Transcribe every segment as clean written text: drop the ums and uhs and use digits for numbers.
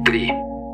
3.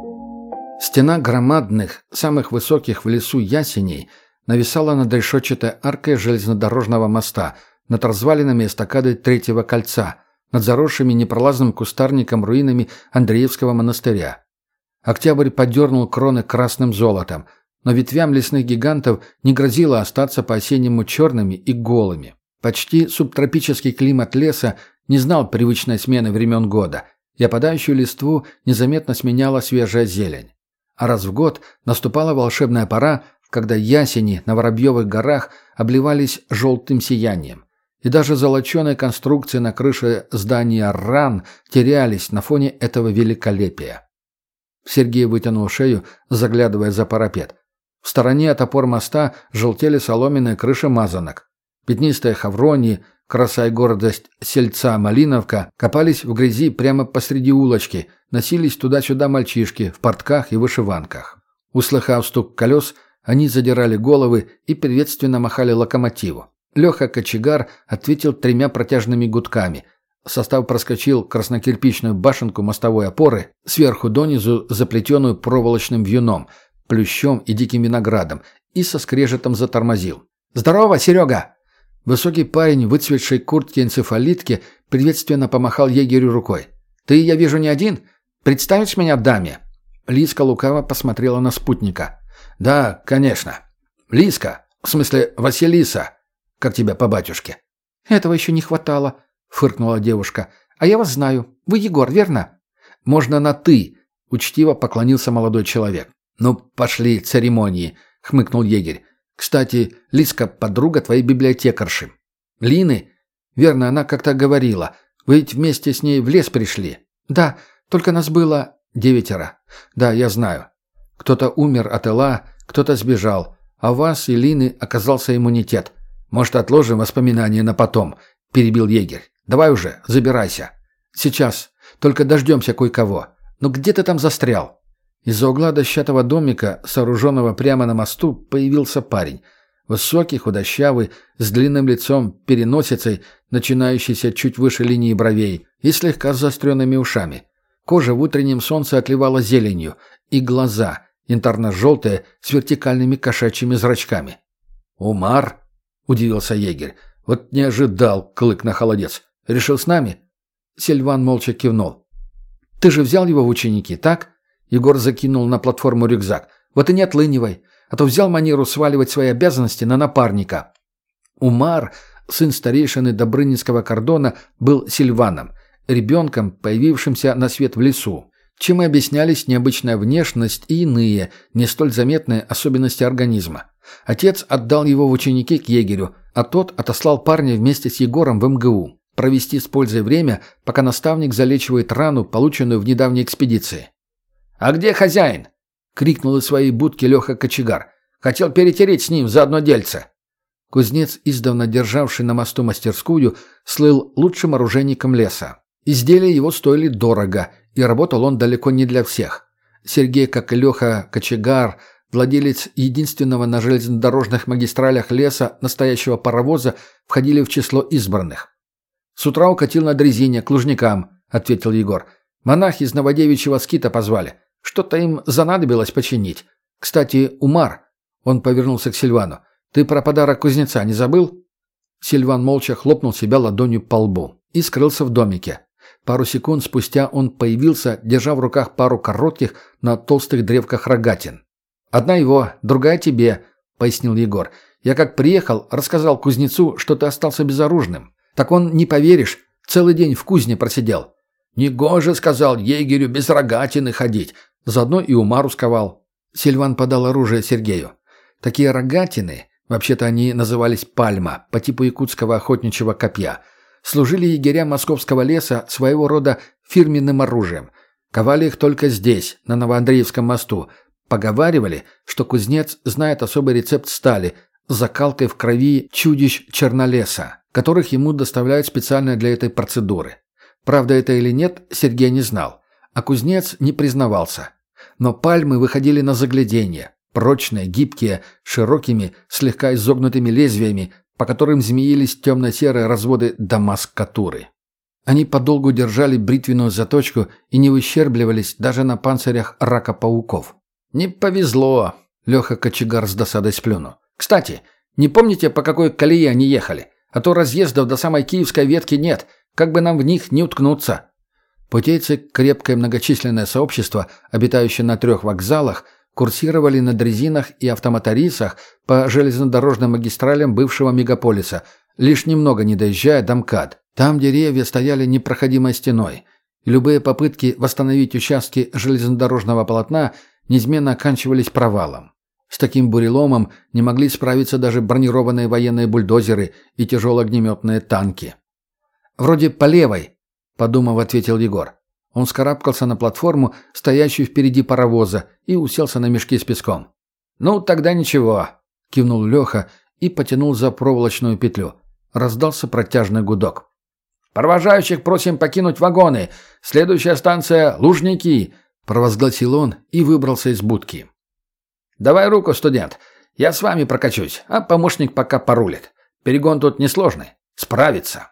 Стена громадных, самых высоких в лесу ясеней нависала над решетчатой аркой железнодорожного моста, над развалинами эстакады Третьего кольца, над заросшими непролазным кустарником руинами Андреевского монастыря. Октябрь подернул кроны красным золотом, но ветвям лесных гигантов не грозило остаться по-осеннему черными и голыми. Почти субтропический климат леса не знал привычной смены времен года, и опадающую листву незаметно сменяла свежая зелень. А раз в год наступала волшебная пора, когда ясени на Воробьевых горах обливались желтым сиянием. И даже золоченые конструкции на крыше здания РАН терялись на фоне этого великолепия. Сергей вытянул шею, заглядывая за парапет. В стороне от опор моста желтели соломенные крыши мазанок. Пятнистые хавронии, краса и гордость сельца Малиновка, копались в грязи прямо посреди улочки, носились туда-сюда мальчишки в портках и вышиванках. Услыхав стук колес, они задирали головы и приветственно махали локомотиву. Леха Кочегар ответил 3 протяжными гудками. Состав проскочил краснокирпичную башенку мостовой опоры, сверху донизу заплетенную проволочным вьюном, плющом и диким виноградом, и со скрежетом затормозил. «Здорово, Серега!» Высокий парень в выцветшей куртке-энцефалитке приветственно помахал егерю рукой. «Ты, я вижу, не один? Представишь меня даме?» Лиска лукаво посмотрела на спутника. «Да, конечно. Лиска, в смысле Василиса. Как тебя по батюшке?» «Этого еще не хватало», — фыркнула девушка. «А я вас знаю. Вы Егор, верно?» «Можно на «ты», — учтиво поклонился молодой человек. «Ну, пошли церемонии», — хмыкнул егерь. «Кстати, Лиска — подруга твоей библиотекарши». «Лины? Верно, она как-то говорила. Вы ведь вместе с ней в лес пришли?» «Да, только нас было 9. Да, я знаю. Кто-то умер от ЭЛА, кто-то сбежал, а у вас и Лины оказался иммунитет. Может, отложим воспоминания на потом?» — перебил егерь. «Давай уже, забирайся». «Сейчас. Только дождемся кое-кого. Ну где ты там застрял?» Из-за угла дощатого домика, сооруженного прямо на мосту, появился парень. Высокий, худощавый, с длинным лицом, переносицей, начинающейся чуть выше линии бровей, и слегка заостренными ушами. Кожа в утреннем солнце отливала зеленью, и глаза, янтарно-желтые, с вертикальными кошачьими зрачками. «Умар?» — удивился егерь. «Вот не ожидал, клык на холодец. Решил с нами?» Сильван молча кивнул. «Ты же взял его в ученики, так?» Егор закинул на платформу рюкзак. «Вот и не отлынивай, а то взял манеру сваливать свои обязанности на напарника». Умар, сын старейшины Добрынинского кордона, был Сильваном, ребенком, появившимся на свет в лесу, чем и объяснялись необычная внешность и иные, не столь заметные особенности организма. Отец отдал его в ученики к егерю, а тот отослал парня вместе с Егором в МГУ провести с пользой время, пока наставник залечивает рану, полученную в недавней экспедиции. «А где хозяин?» — крикнул из своей будки Леха Кочегар. «Хотел перетереть с ним за одно дельце». Кузнец, издавна державший на мосту мастерскую, слыл лучшим оружейником леса. Изделия его стоили дорого, и работал он далеко не для всех. Сергей, как и Леха Кочегар, владелец единственного на железнодорожных магистралях леса настоящего паровоза, входили в число избранных. «С утра укатил на дрезине, к Лужникам», — ответил Егор. «Монахи из Новодевичьего скита позвали. Что-то им занадобилось починить. Кстати, Умар», — он повернулся к Сильвану, — «ты про подарок кузнеца не забыл?» Сильван молча хлопнул себя ладонью по лбу и скрылся в домике. Пару секунд спустя он появился, держа в руках пару коротких, на толстых древках рогатин. «Одна его, другая тебе», — пояснил Егор. «Я как приехал, рассказал кузнецу, что ты остался безоружным. Так он, не поверишь, целый день в кузне просидел». «Негоже, — сказал, — егерю без рогатины ходить». Заодно и Умару сковал. Сильван подал оружие Сергею. Такие рогатины, вообще-то они назывались пальма, по типу якутского охотничьего копья, служили егерям московского леса своего рода фирменным оружием. Ковали их только здесь, на Новоандреевском мосту. Поговаривали, что кузнец знает особый рецепт стали с закалкой в крови чудищ чернолеса, которых ему доставляют специально для этой процедуры. Правда это или нет, Сергей не знал. А кузнец не признавался. Но пальмы выходили на загляденье. Прочные, гибкие, широкими, слегка изогнутыми лезвиями, по которым змеились темно-серые разводы дамаскатуры. Они подолгу держали бритвенную заточку и не выщербливались даже на панцирях рака-пауков. «Не повезло», — Леха кочегар с досадой сплюнул. «Кстати, не помните, по какой колее они ехали? А то разъездов до самой Киевской ветки нет, как бы нам в них не уткнуться». Путейцы, крепкое многочисленное сообщество, обитающее на 3 вокзалах, курсировали на дрезинах и автомоторисах по железнодорожным магистралям бывшего мегаполиса, лишь немного не доезжая до МКАД. Там деревья стояли непроходимой стеной, и любые попытки восстановить участки железнодорожного полотна неизменно оканчивались провалом. С таким буреломом не могли справиться даже бронированные военные бульдозеры и тяжелоогнеметные танки. «Вроде по левой», — подумав, ответил Егор. Он вскарабкался на платформу, стоящую впереди паровоза, и уселся на мешки с песком. «Ну, тогда ничего», — кивнул Леха и потянул за проволочную петлю. Раздался протяжный гудок. «Провожающих просим покинуть вагоны. Следующая станция — Лужники», — провозгласил он и выбрался из будки. «Давай руку, студент. Я с вами прокачусь, а помощник пока порулит. Перегон тут несложный. Справится».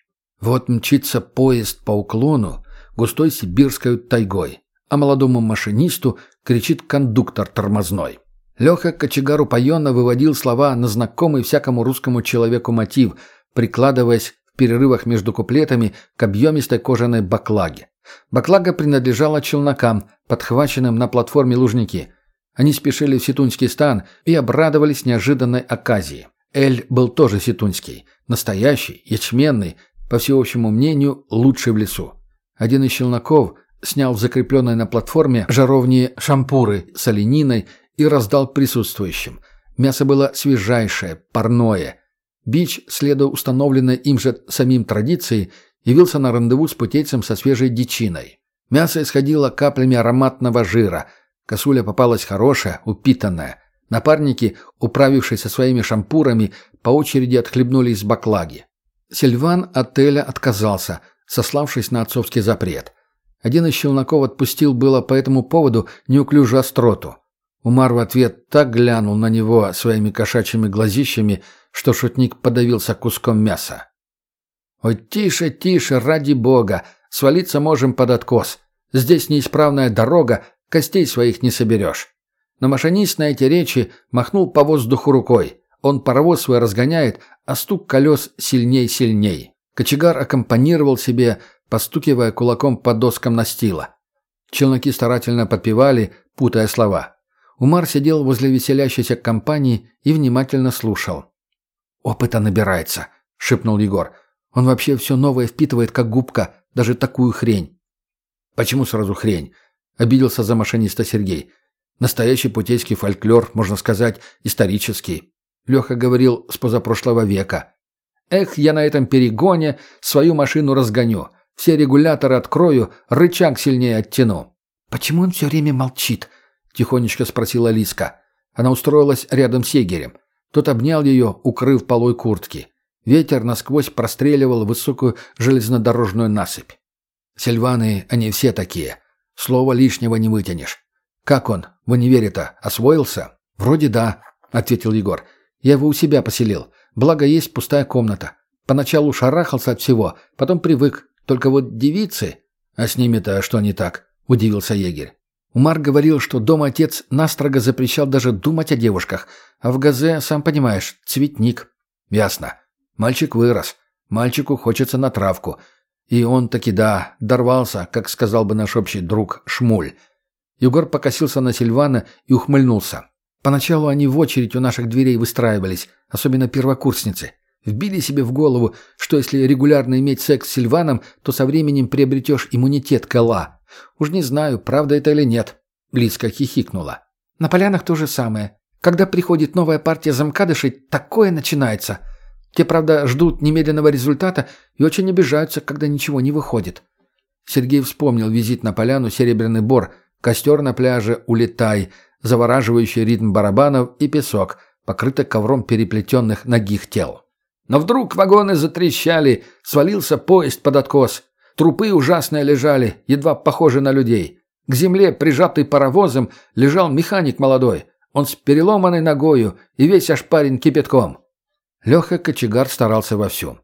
Вот мчится поезд по уклону густой сибирской тайгой, а молодому машинисту кричит кондуктор тормозной. Леха кочегар упоенно выводил слова на знакомый всякому русскому человеку мотив, прикладываясь в перерывах между куплетами к объемистой кожаной баклаге. Баклага принадлежала челнокам, подхваченным на платформе Лужники. Они спешили в Ситуньский стан и обрадовались неожиданной оказии. Эль был тоже ситуньский, настоящий, ячменный, по всеобщему мнению, лучший в лесу. Один из челноков снял в закрепленной на платформе жаровни шампуры с олениной и раздал присутствующим. Мясо было свежайшее, парное. Бич, следуя установленной им же самим традиции, явился на рандеву с путейцем со свежей дичиной. Мясо исходило каплями ароматного жира. Косуля попалась хорошая, упитанная. Напарники, управившись со своими шампурами, по очереди отхлебнули из баклаги. Сильван от Эля отказался, сославшись на отцовский запрет. Один из челноков отпустил было по этому поводу неуклюжую остроту. Умар в ответ так глянул на него своими кошачьими глазищами, что шутник подавился куском мяса. «Ой, тише, тише, ради бога! Свалиться можем под откос. Здесь неисправная дорога, костей своих не соберешь». Но машинист на эти речи махнул по воздуху рукой. Он паровоз свой разгоняет, а стук колес сильней. Кочегар аккомпанировал себе, постукивая кулаком по доскам настила. Челноки старательно подпевали, путая слова. Умар сидел возле веселящейся компании и внимательно слушал. «Опыта набирается», — шепнул Егор. «Он вообще все новое впитывает, как губка, даже такую хрень». «Почему сразу хрень?» — обиделся за машиниста Сергей. «Настоящий путейский фольклор, можно сказать, исторический». Леха говорил с позапрошлого века. «Эх, я на этом перегоне свою машину разгоню. Все регуляторы открою, рычаг сильнее оттяну». «Почему он все время молчит?» — тихонечко спросила Лиска. Она устроилась рядом с егерем. Тот обнял ее, укрыв полой куртки. Ветер насквозь простреливал высокую железнодорожную насыпь. «Сильваны, они все такие. Слова лишнего не вытянешь. Как он, в универе-то, освоился?» «Вроде да», — ответил Егор. «Я его у себя поселил. Благо есть пустая комната. Поначалу шарахался от всего, потом привык. Только вот девицы...» «А с ними-то что не так?» — удивился егерь. Умар говорил, что дома отец настрого запрещал даже думать о девушках, а в Газе, сам понимаешь, цветник. «Ясно. Мальчик вырос. Мальчику хочется на травку. И он таки, да, дорвался, как сказал бы наш общий друг Шмуль». Егор покосился на Сильвана и ухмыльнулся. Поначалу они в очередь у наших дверей выстраивались, особенно первокурсницы. Вбили себе в голову, что если регулярно иметь секс с Сильваном, то со временем приобретешь иммунитет к ЛА. Уж не знаю, правда это или нет. Лиска хихикнула. На полянах то же самое. Когда приходит новая партия замкадышей, такое начинается. Те, правда, ждут немедленного результата и очень обижаются, когда ничего не выходит. Сергей вспомнил визит на поляну «Серебряный бор», костер на пляже «Улетай», завораживающий ритм барабанов и песок, покрытый ковром переплетенных нагих тел. Но вдруг вагоны затрещали, свалился поезд под откос. Трупы ужасные лежали, едва похожи на людей. К земле, прижатый паровозом, лежал механик молодой. Он с переломанной ногою и весь ошпарен кипятком. Леха кочегар старался вовсю.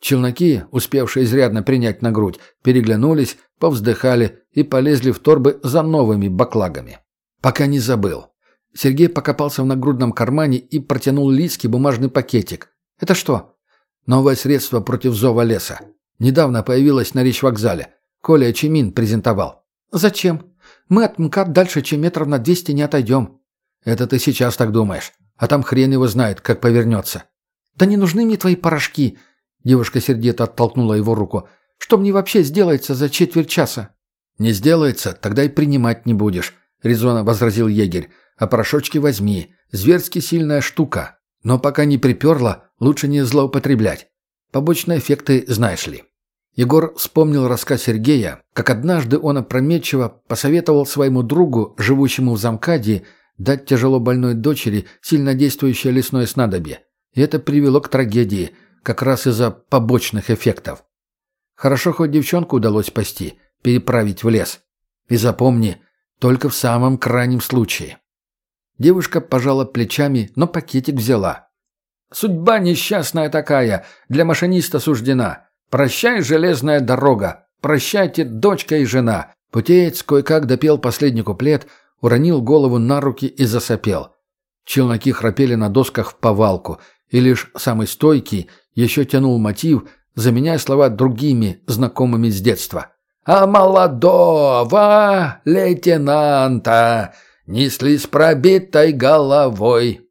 Челноки, успевшие изрядно принять на грудь, переглянулись, повздыхали и полезли в торбы за новыми баклагами. Пока не забыл. Сергей покопался в нагрудном кармане и протянул Лиське бумажный пакетик. «Это что?» «Новое средство против зова леса. Недавно появилось на речвокзале. Коля Чимин презентовал». «Зачем? Мы от МКАД дальше, чем метров на 200 не отойдем». «Это ты сейчас так думаешь. А там хрен его знает, как повернется». «Да не нужны мне твои порошки!» Девушка сердито оттолкнула его руку. «Что мне вообще сделается за четверть часа?» «Не сделается, тогда и принимать не будешь», — резонно возразил егерь. «А порошочки возьми. Зверски сильная штука. Но пока не приперла, лучше не злоупотреблять. Побочные эффекты знаешь ли». Егор вспомнил рассказ Сергея, как однажды он опрометчиво посоветовал своему другу, живущему в Замкадии, дать тяжело больной дочери сильнодействующее лесное снадобье. И это привело к трагедии, как раз из-за побочных эффектов. Хорошо, хоть девчонку удалось спасти, переправить в лес. И запомни, только в самом крайнем случае. Девушка пожала плечами, но пакетик взяла. «Судьба несчастная такая, для машиниста суждена. Прощай, железная дорога, прощайте, дочка и жена». Путеец кое-как допел последний куплет, уронил голову на руки и засопел. Челноки храпели на досках в повалку, и лишь самый стойкий еще тянул мотив, заменяя слова другими, знакомыми с детства. «А молодого лейтенанта несли с пробитой головой».